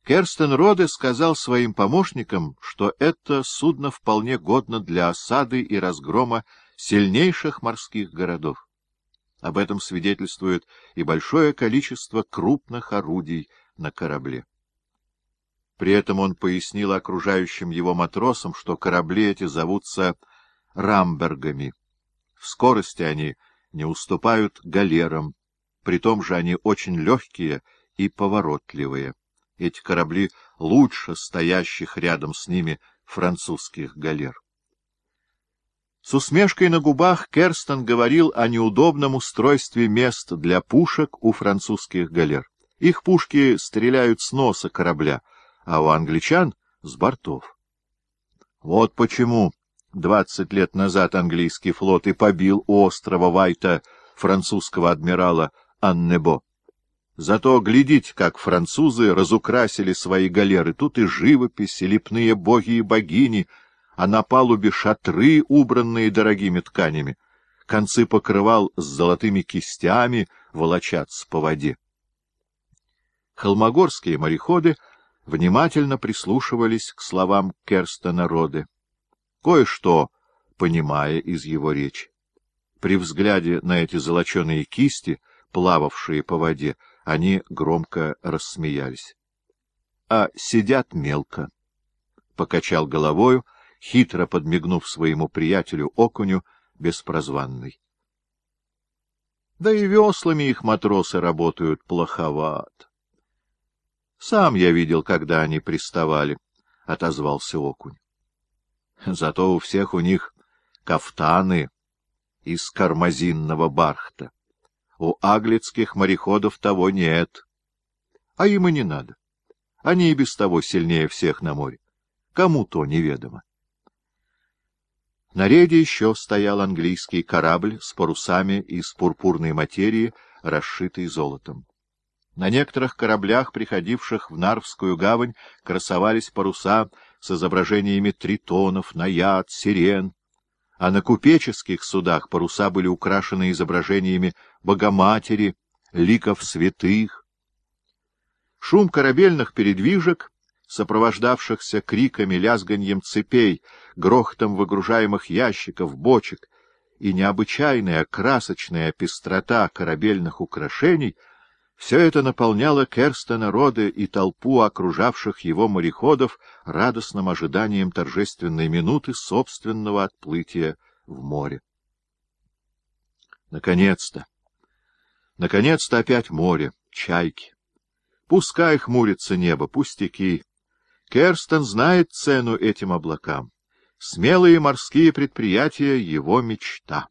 Керстенроде сказал своим помощникам, что это судно вполне годно для осады и разгрома сильнейших морских городов. Об этом свидетельствует и большое количество крупных орудий на корабле. При этом он пояснил окружающим его матросам, что корабли эти зовутся рамбергами. В скорости они не уступают галерам, при том же они очень легкие и поворотливые. Эти корабли лучше стоящих рядом с ними французских галер. С усмешкой на губах Керстен говорил о неудобном устройстве мест для пушек у французских галер. Их пушки стреляют с носа корабля, а у англичан — с бортов. Вот почему 20 лет назад английский флот и побил у острова Вайта французского адмирала Аннебо. Зато глядите, как французы разукрасили свои галеры. Тут и живопись, и лепные боги и богини, а на палубе шатры, убранные дорогими тканями. Концы покрывал с золотыми кистями волочатся по воде. Холмогорские мореходы внимательно прислушивались к словам Керстенроде, кое-что понимая из его речи. При взгляде на эти золоченые кисти, плававшие по воде, они громко рассмеялись. — А сидят мелко, — покачал головою, хитро подмигнув своему приятелю окуню беспрозванный. Да и веслами их матросы работают плоховато. — Сам я видел, когда они приставали, — отозвался окунь. — Зато у всех у них кафтаны из кармазинного бархта. У аглицких мореходов того нет. А им и не надо. Они и без того сильнее всех на море. Кому то неведомо. На рейде еще стоял английский корабль с парусами из пурпурной материи, расшитой золотом. На некоторых кораблях, приходивших в Нарвскую гавань, красовались паруса с изображениями тритонов, наяд, сирен, а на купеческих судах паруса были украшены изображениями Богоматери, ликов святых. Шум корабельных передвижек, сопровождавшихся криками, лязганьем цепей, грохотом выгружаемых ящиков, бочек, и необычайная красочная пестрота корабельных украшений — все это наполняло Керстенроде и толпу окружавших его мореходов радостным ожиданием торжественной минуты собственного отплытия в море. Наконец-то! Наконец-то опять море, чайки. Пускай хмурится небо, пустяки. Керстен знает цену этим облакам. Смелые морские предприятия — его мечта.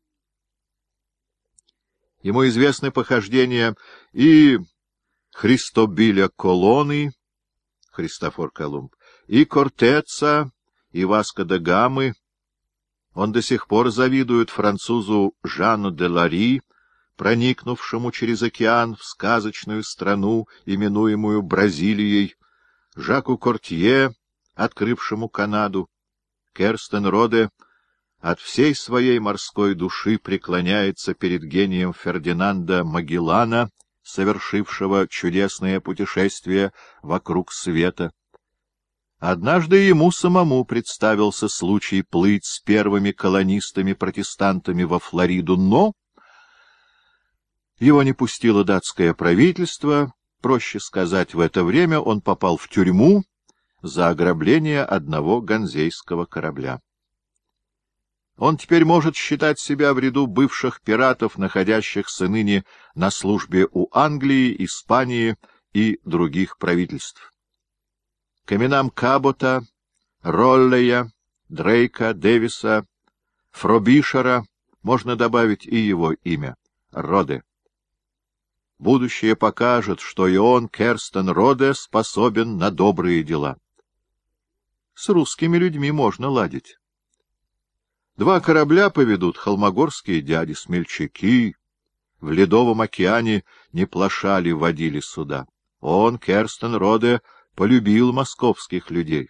Ему известны похождения и Христобиля Колоны, Христофор Колумб, и Кортеца, и Васко де Гамы. Он до сих пор завидует французу Жану де Лари, проникнувшему через океан в сказочную страну, именуемую Бразилией, Жаку Кортье, открывшему Канаду. Керстенроде от всей своей морской души преклоняется перед гением Фердинанда Магеллана, совершившего чудесное путешествие вокруг света. Однажды ему самому представился случай плыть с первыми колонистами-протестантами во Флориду, но его не пустило датское правительство. Проще сказать, в это время он попал в тюрьму за ограбление одного ганзейского корабля. Он теперь может считать себя в ряду бывших пиратов, находящихся ныне на службе у Англии, Испании и других правительств. К именам Кабота, Роллея, Дрейка, Дэвиса, Фробишера можно добавить и его имя — Роде. Будущее покажет, что и он, Керстенроде, способен на добрые дела. С русскими людьми можно ладить. Два корабля поведут холмогорские дяди-смельчаки. В Ледовом океане не плашали, водили суда. Он, Керстенроде, полюбил московских людей.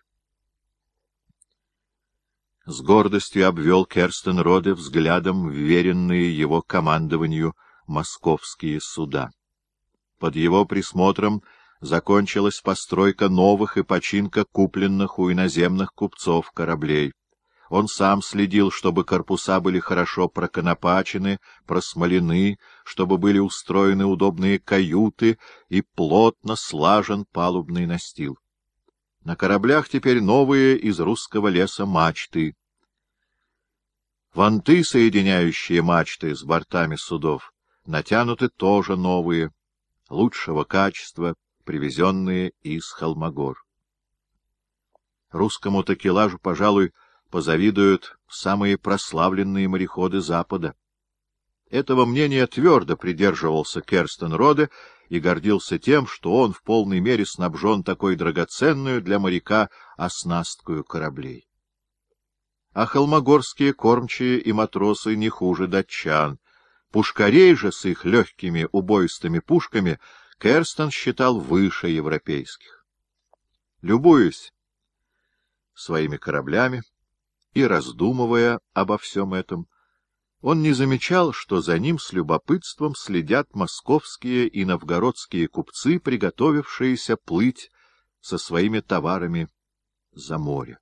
С гордостью обвел Керстенроде взглядом вверенные его командованию московские суда. Под его присмотром закончилась постройка новых и починка купленных у иноземных купцов кораблей. Он сам следил, чтобы корпуса были хорошо проконопачены, просмолены, чтобы были устроены удобные каюты и плотно слажен палубный настил. На кораблях теперь новые из русского леса мачты. Ванты, соединяющие мачты с бортами судов, натянуты тоже новые, лучшего качества, привезенные из Холмогор. Русскому такелажу, пожалуй, позавидуют самые прославленные мореходы Запада. Этого мнения твердо придерживался Керстенроде и гордился тем, что он в полной мере снабжен такой драгоценную для моряка оснасткою кораблей. А холмогорские кормчие и матросы не хуже датчан. Пушкарей же с их легкими убоистыми пушками Керстен считал выше европейских. Любуясь своими кораблями и раздумывая обо всем этом, он не замечал, что за ним с любопытством следят московские и новгородские купцы, приготовившиеся плыть со своими товарами за море.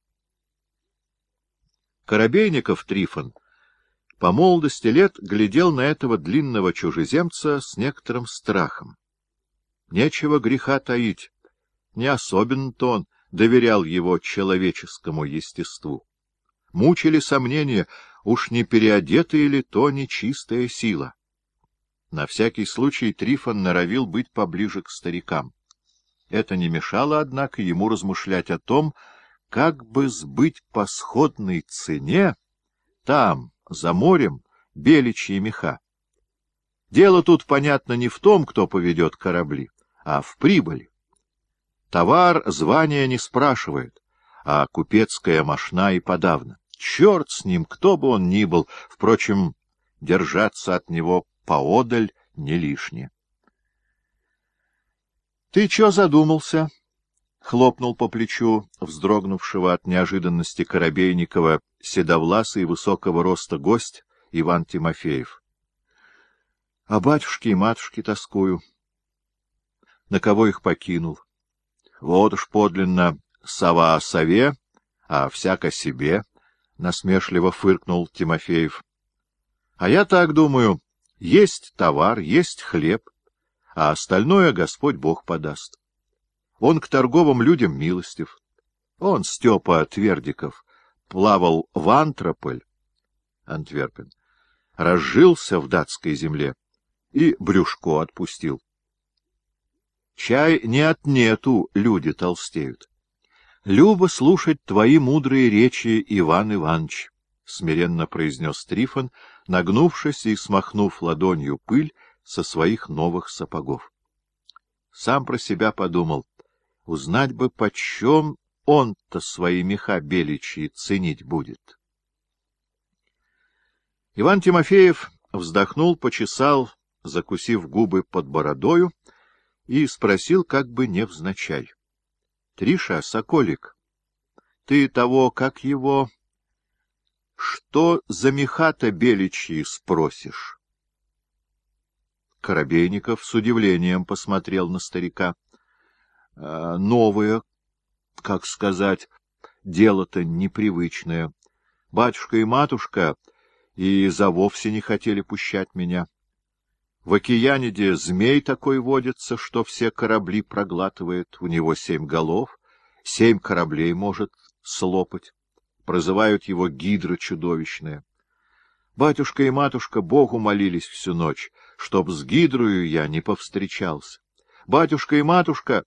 Коробейников Трифон по молодости лет глядел на этого длинного чужеземца с некоторым страхом. Нечего греха таить, не особенно-то он доверял его человеческому естеству. Мучили сомнения, уж не переодетая ли то нечистая сила. На всякий случай Трифон норовил быть поближе к старикам. Это не мешало, однако, ему размышлять о том, как бы сбыть по сходной цене там, за морем, беличьи меха. Дело тут, понятно, не в том, кто поведет корабли, а в прибыли. Товар звания не спрашивает, а купецкая мошна и подавно. Черт с ним, кто бы он ни был, впрочем, держаться от него поодаль не лишнее. — Ты чё задумался? — хлопнул по плечу вздрогнувшего от неожиданности Коробейникова седовласый высокого роста гость Иван Тимофеев. — О батюшке и матушке тоскую. На кого их покинул? Вот уж подлинно сова о сове, а всяко себе, — насмешливо фыркнул Тимофеев. — А я так думаю, есть товар, есть хлеб, а остальное Господь Бог подаст. Он к торговым людям милостив. Он, Степа Твердиков, плавал в Антрополь, Антверпен, разжился в датской земле и брюшко отпустил. Чай не от нету люди толстеют. Любо слушать твои мудрые речи, Иван Иванович, — смиренно произнес Трифон, нагнувшись и смахнув ладонью пыль со своих новых сапогов. Сам про себя подумал, узнать бы, почем он-то свои меха беличьи ценить будет. Иван Тимофеев вздохнул, почесал, закусив губы под бородою, и спросил как бы невзначай. — Триша, соколик, ты того, как его... Что за меха-то беличьи спросишь? Коробейников с удивлением посмотрел на старика. — Новое, как сказать, дело-то непривычное. Батюшка и матушка и за вовсе не хотели пущать меня. В океаниде змей такой водится, что все корабли проглатывает. У него 7 голов, 7 кораблей может слопать. Прозывают его гидра чудовищная. Батюшка и матушка Богу молились всю ночь, чтоб с гидрою я не повстречался. Батюшка и матушка...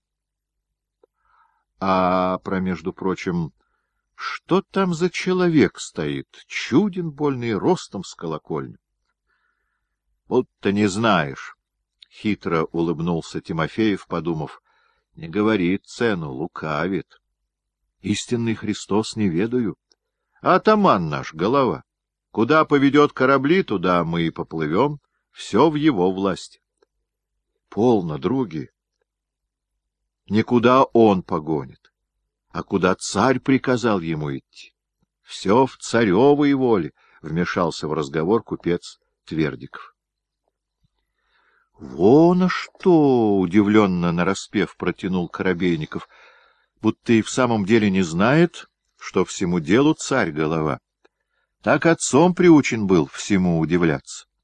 между прочим, что там за человек стоит, чуден больный, ростом с колокольню? — Будто не знаешь, — хитро улыбнулся Тимофеев, подумав. — Не говорит цену, лукавит. Истинный Христос не ведаю. А атаман наш, голова. Куда поведет корабли, туда мы и поплывем. Все в его власти. Полно, други. Никуда он погонит, а куда царь приказал ему идти. Все в царевой воле, — вмешался в разговор купец Твердиков. — Вон а что! — удивленно нараспев протянул Коробейников, будто и в самом деле не знает, что всему делу царь голова. Так отцом приучен был всему удивляться.